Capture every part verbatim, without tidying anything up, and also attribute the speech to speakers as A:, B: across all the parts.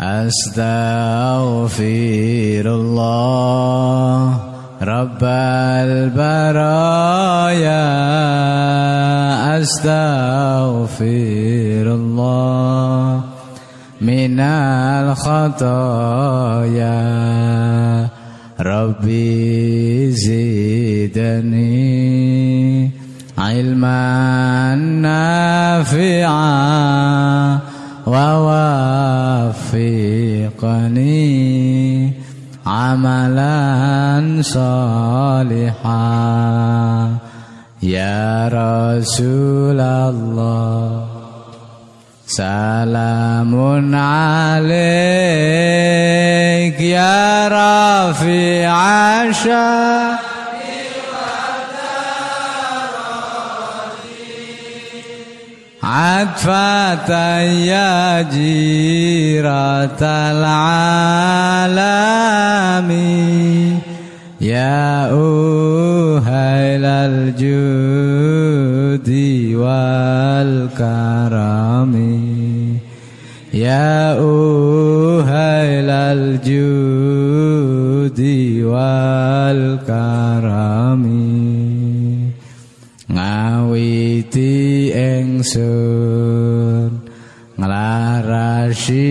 A: Astaghfirullah Rabbal baraya Astaghfirullah Minal khataya Rabbi zidani Ilman nafi'a Wa wafiqani Amalan salihah Ya Rasulallah Salamun alaik Ya Rafi'a Atfatan ya jiratal alami Ya uhailal judi wal karami Ya uhailal judi wal karami Ngawiti ingsun nglarasi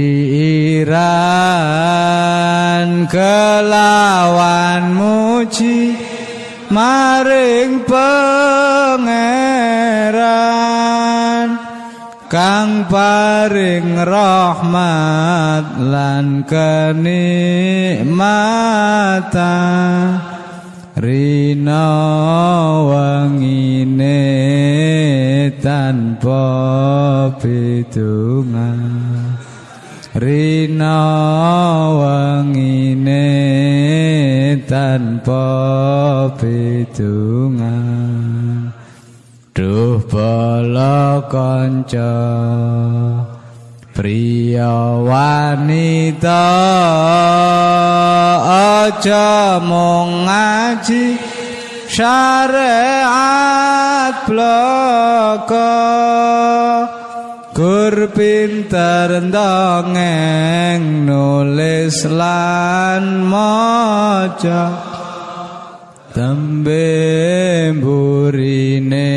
A: iran kelawan muji maring pangeran kang paring rahmat lan kenikmatan rina wangine tanpa pidungan rina wangine tanpa pidungan duh bala kanca priya wanita aja mung ngaji syariat bloko gur pinter ndongeng nulis lan maca tembe mburine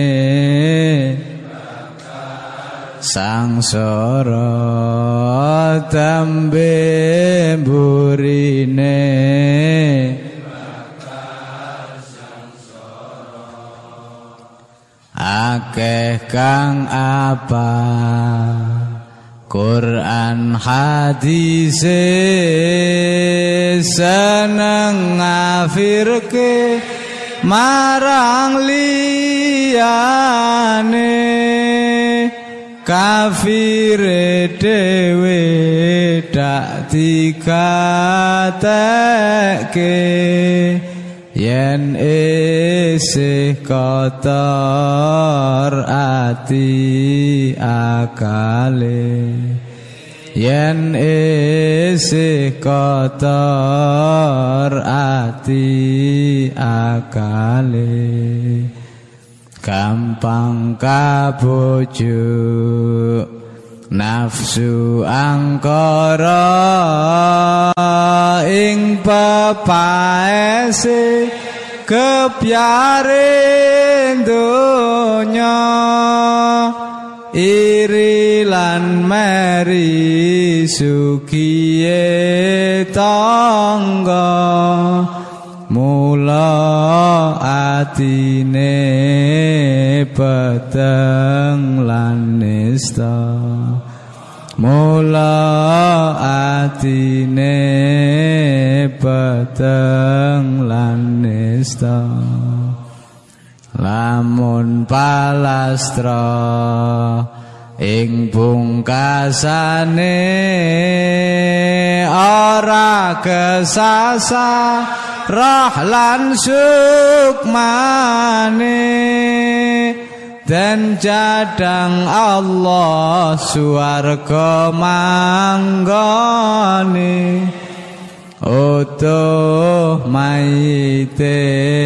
A: sangsara tembe mburine akeh kang apa Quran hadise seneng ngafirke marang liyane kafire dhewe dak dikatekke yen isih kotor ati akale yen isih kotor ati akale gampang kabujuk nafsu angkara ing pepaese kepyare donya iri lan meri sukiye tangga mula atine peteng lan nista mula atine peteng lan nista lamun palastra ing pungkasane ora kesasa rah lan sukmane dan jadang Allah swarga manggone utuh mayite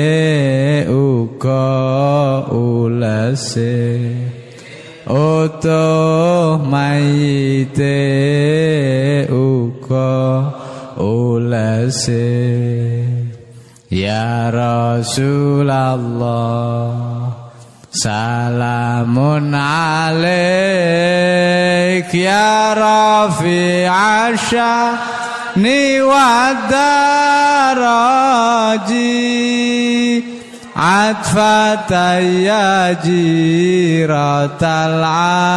A: uga ulese utuh mayite uga ulese ya Rasulullah salamun alaik ya rafi'asya ni wadaraji atfataya jiratal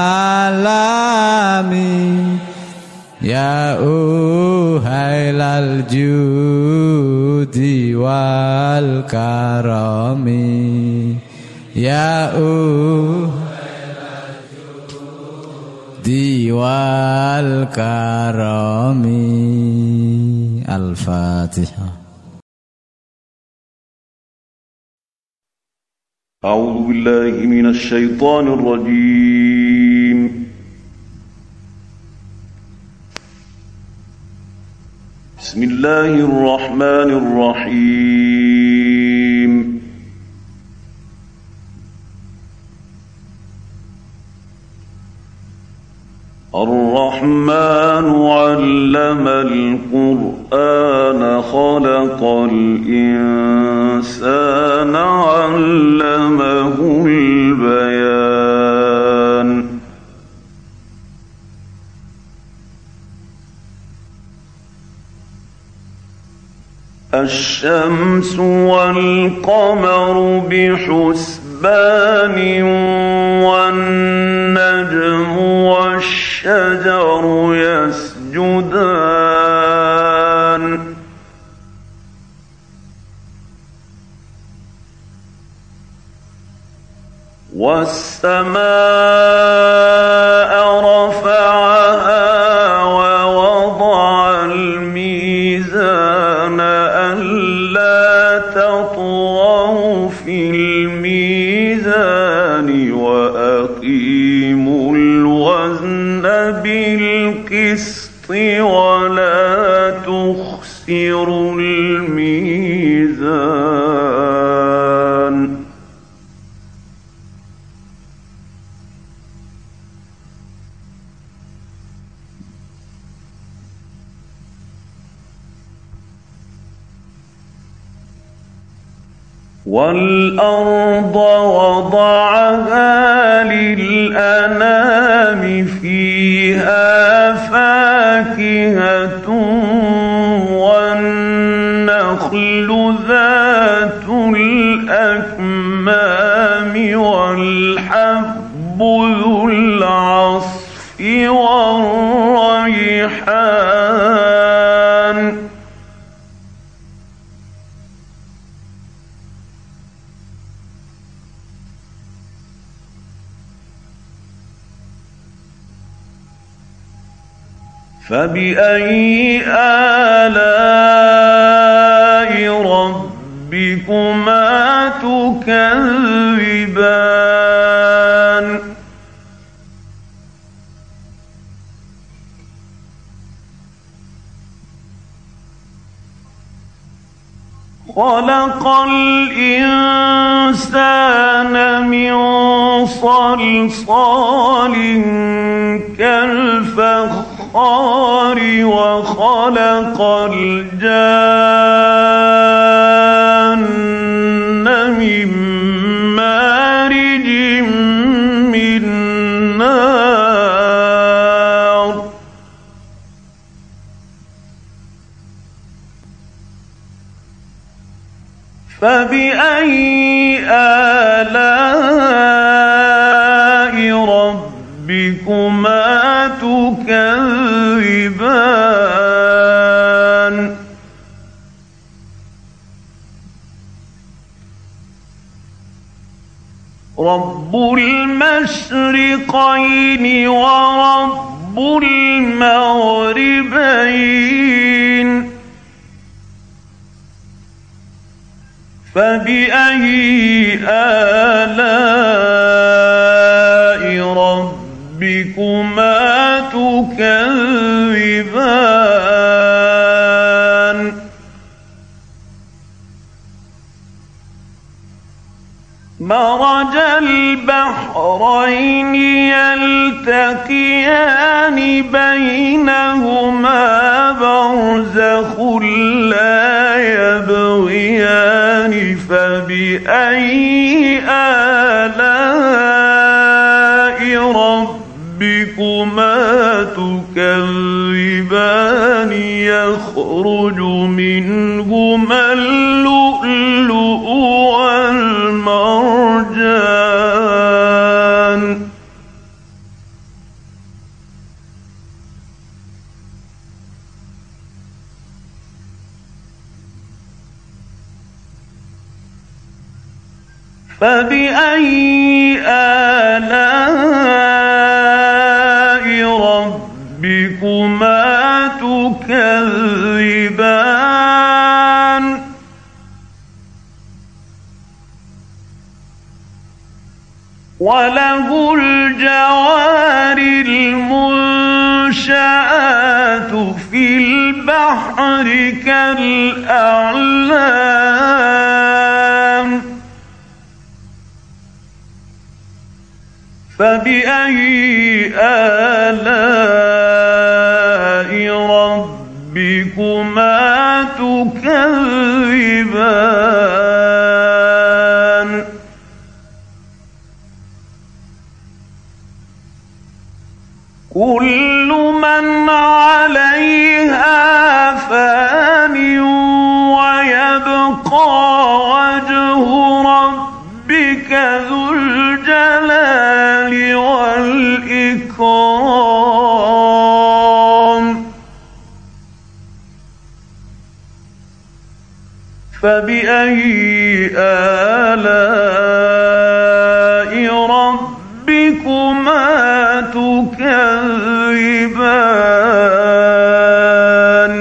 A: alami ya uhailal judi wal karami ya uhailal judi wal karami. Al-Fatihah.
B: أعوذ بالله من الشيطان الرجيم. بسم الله الرحمن الرحيم. الرحمن علم القرآن خلق الإنسان علمه البيان. الشمس والقمر بحسبان والنجم والشجر يسجدان والسماء رفعها ووضع الميزان ألا تطغوا في الميزان وأقيموا الوزن بالقسط ولا تخسروا الميزان. والأرض وضعها للأنام فيها فاكهة والنخل ذات الأكمام والحب ذو العصف والريحان. فبأي آلاء ربكما تكذبان. خلق الإنسان من صلصال كالفخار وخلق الجان من مارج من نار. فبأي آلاء ربكما تكذبان. رب المشرقين ورب المغربين. فبأي آلاء ربكما تكذبان. مرج البحرين يلتقيان بينهما فبأي آلاء ربكما تكذبان يخرج منهما اللؤلؤ والمرجان فبأي آلاء ربكما تكذبان وله الجوار المنشآت في البحر كالأعلام فبأي آلاء ربكما تكذبان كل من عليها فان ويبقى وجه ربك ذو الجلال والإكرام فبأي آلاء ربكما تكذبان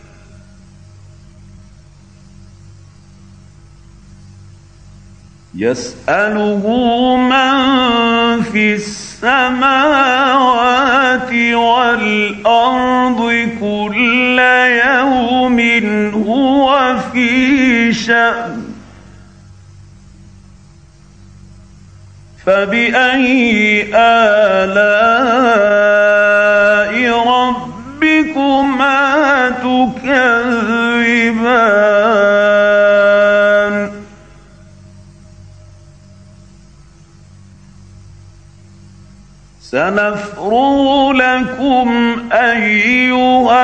B: يسأله من في السماوات والأرض كل يوم هو في شأن فبأي آلاء ربكما تكذبان سنفرغ لكم أيها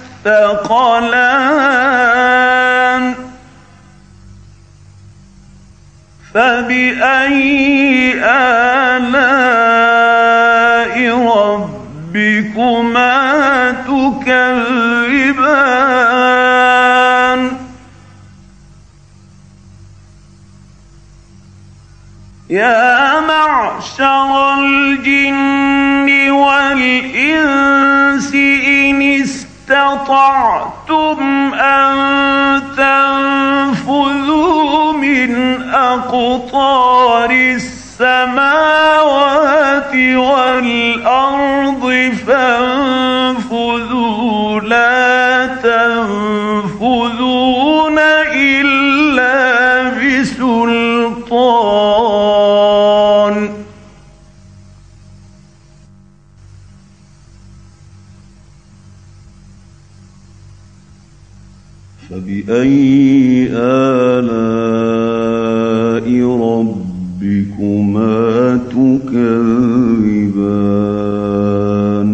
B: الثقلان فبأي آلاء ربكما تكذبان يا معشر الجن والإنس إن استطعتم أن تنفذوا من أقطار السماوات والأرض فانفذوا لا تنفذون إلا بسلطان فبأي آلاء ربكما تكذبان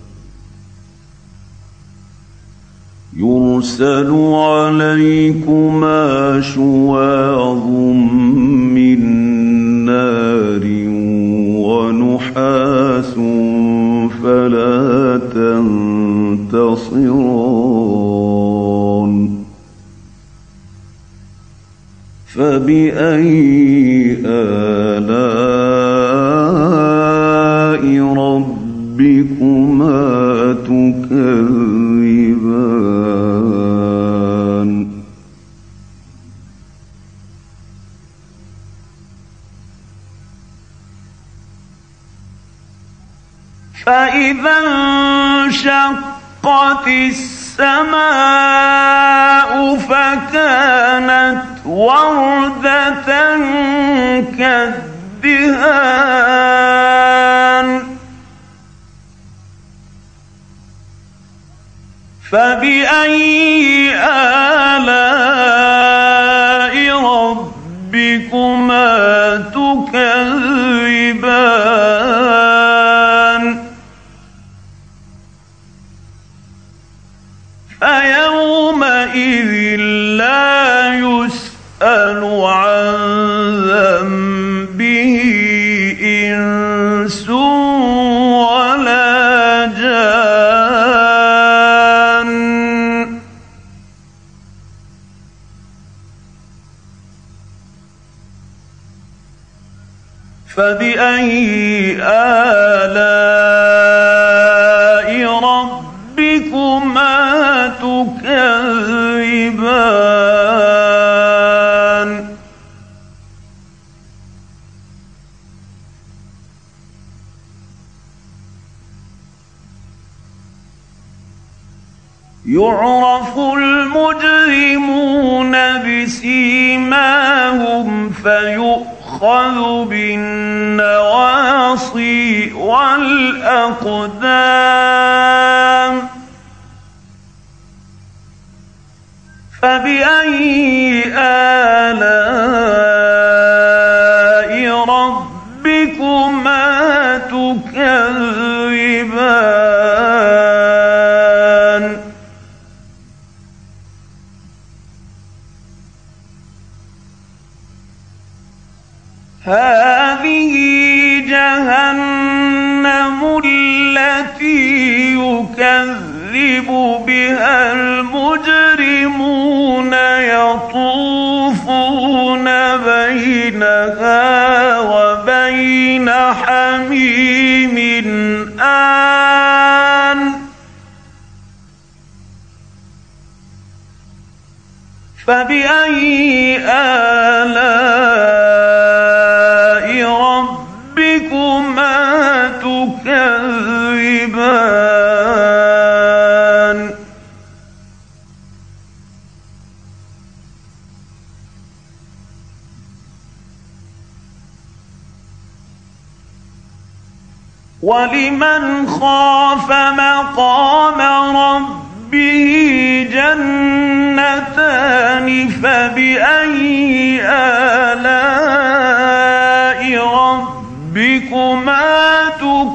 B: يرسل عليكما شواظ من نار ونحاس فلا تنتصران فبأي آلاء ربكما تكذبان فإذا انشقت السماء فكانت وردة كالدهان فبأي آلاء ربكما فيومئذ لا يسأل عن ذنبه إنس ولا جان. فبأي آلاء ربكما تكذبان. يعرف المجرمون بسيماهم فيؤخذ بالنواصي والأقدام. فبأي آلاء ربكما تكذبان. هذه جهنم التي يكذب بها المجرمون يطوفون بينها وبين حميم آن. فبأي آلاء ربكما تكذبان. ولمن خاف مقام ربه جنتان. فبأي آلاء ربكما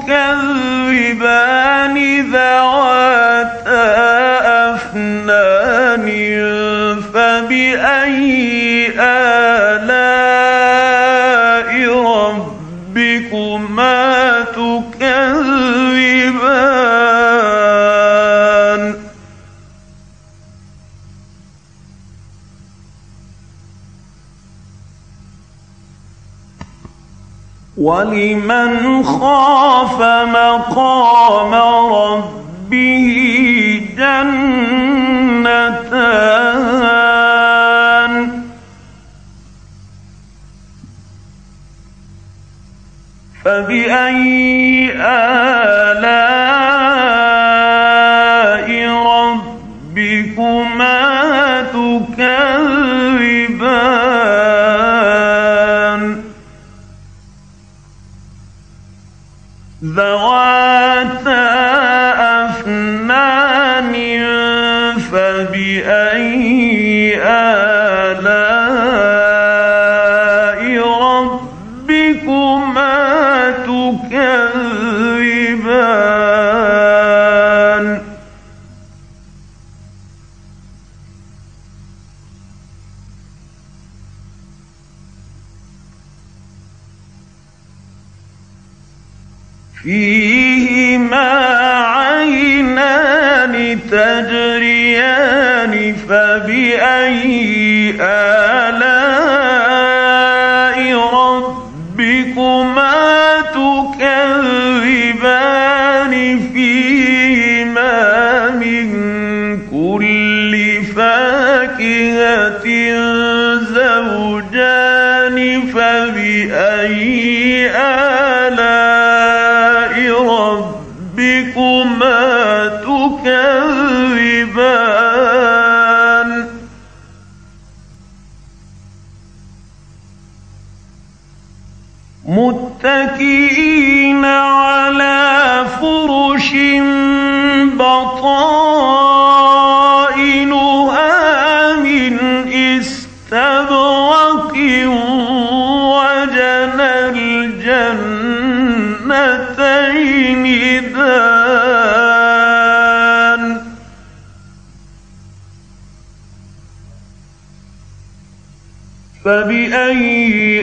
B: تكذبان ذواتا أفنان. فبأي آلاء ربكما تكذبان. ولمن خاف مقام ربه جنتان. فبأي آلاء ربكما تكذبان. ذواتا أفنان. فبأي آلاء ربكما تكذبان. فيهما عينان تجريان. فبأي آلاء ربكما تكذبان. فيهما من كل فاكهة زوجان. فبأي آلاء ربكما تكذبان. متكئين على فرش بطائنها من استبرق وجنى الجنتين دان. فبأي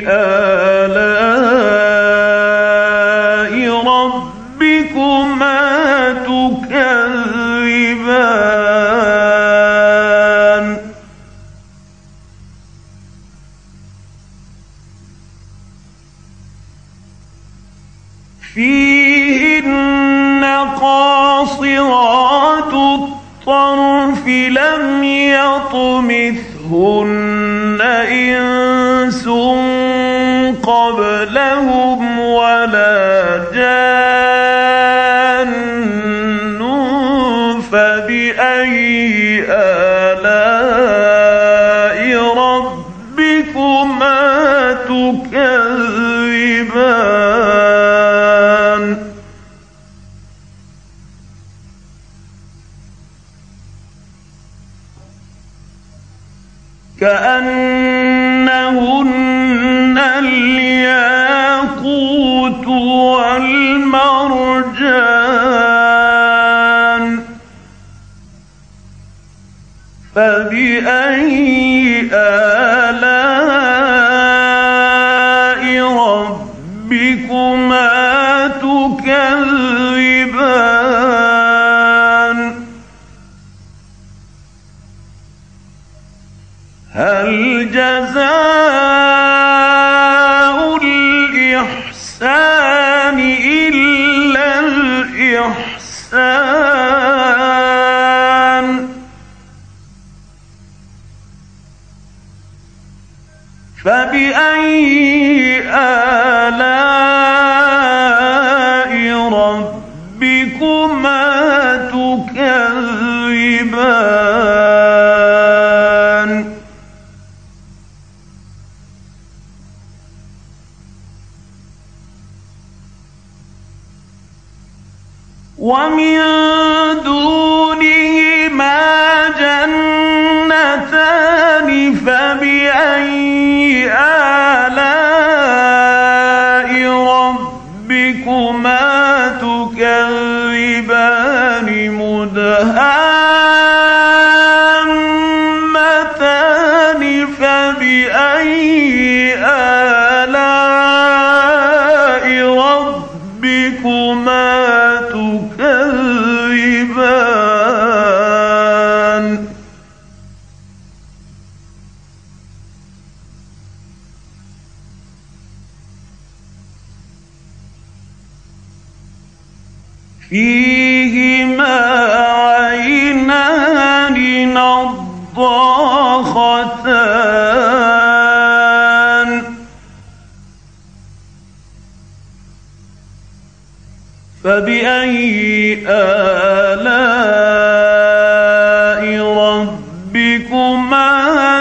B: آلاء ربكما تكذبان فيهن قاصرات الطرف لم يطمثهن إنس قبلهم ولا جان فبأي آلاء ربكما تكذبان كأنهن الياقوت والمرجان فبأي آلاء ربكما تكذبان هل جزاء الإحسان إلا الإحسان فبأي آلاء ربكما تكذبان ومن دونهما جنتان فبأي آلاء ربكما تكذبان مدهامتان فبأي آلاء ربكما تكذبان فيهما عينان نضاختان فبأي آلاء ربكما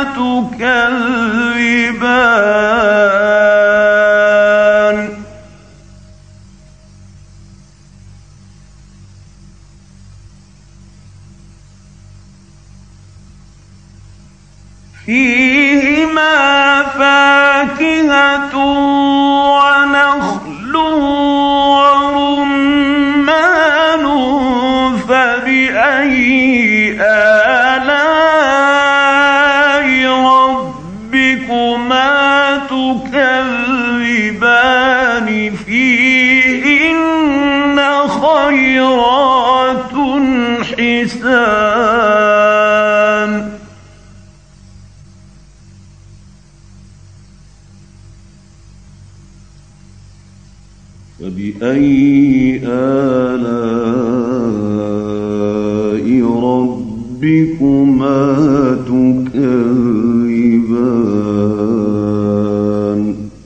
B: تكذبان فيهما فاكهة ونخل ورمان فبأي آلاء ربكما تكذبان فيهن خيرات حسان فبأي آلاء ربكما تكذبان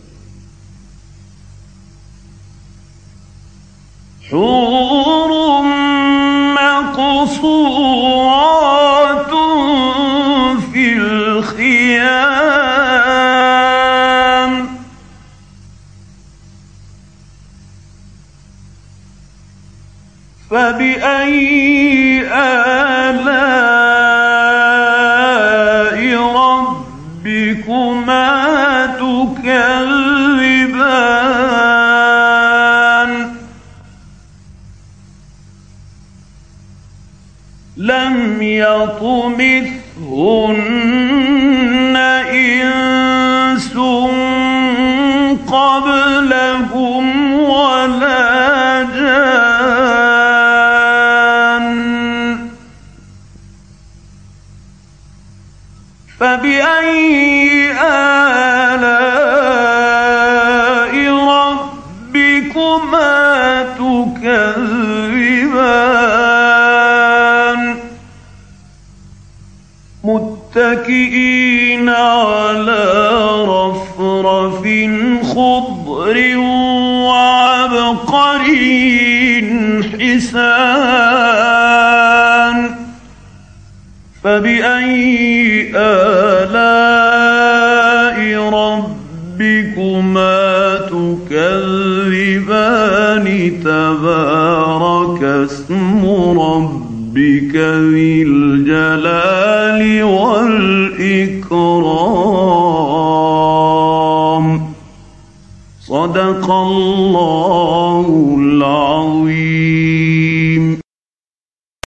B: حور مقصورات في الخيام فبأي آلاء ربكما تكذبان لم يطمثهن إنس فبأي آلاء ربكما تكذبان متكئين على رفرف خضر وعبقري حسان فبأي آلاء ربكما تكذبان تبارك اسم ربك ذي الجلال والإكرام صدق الله العظيم.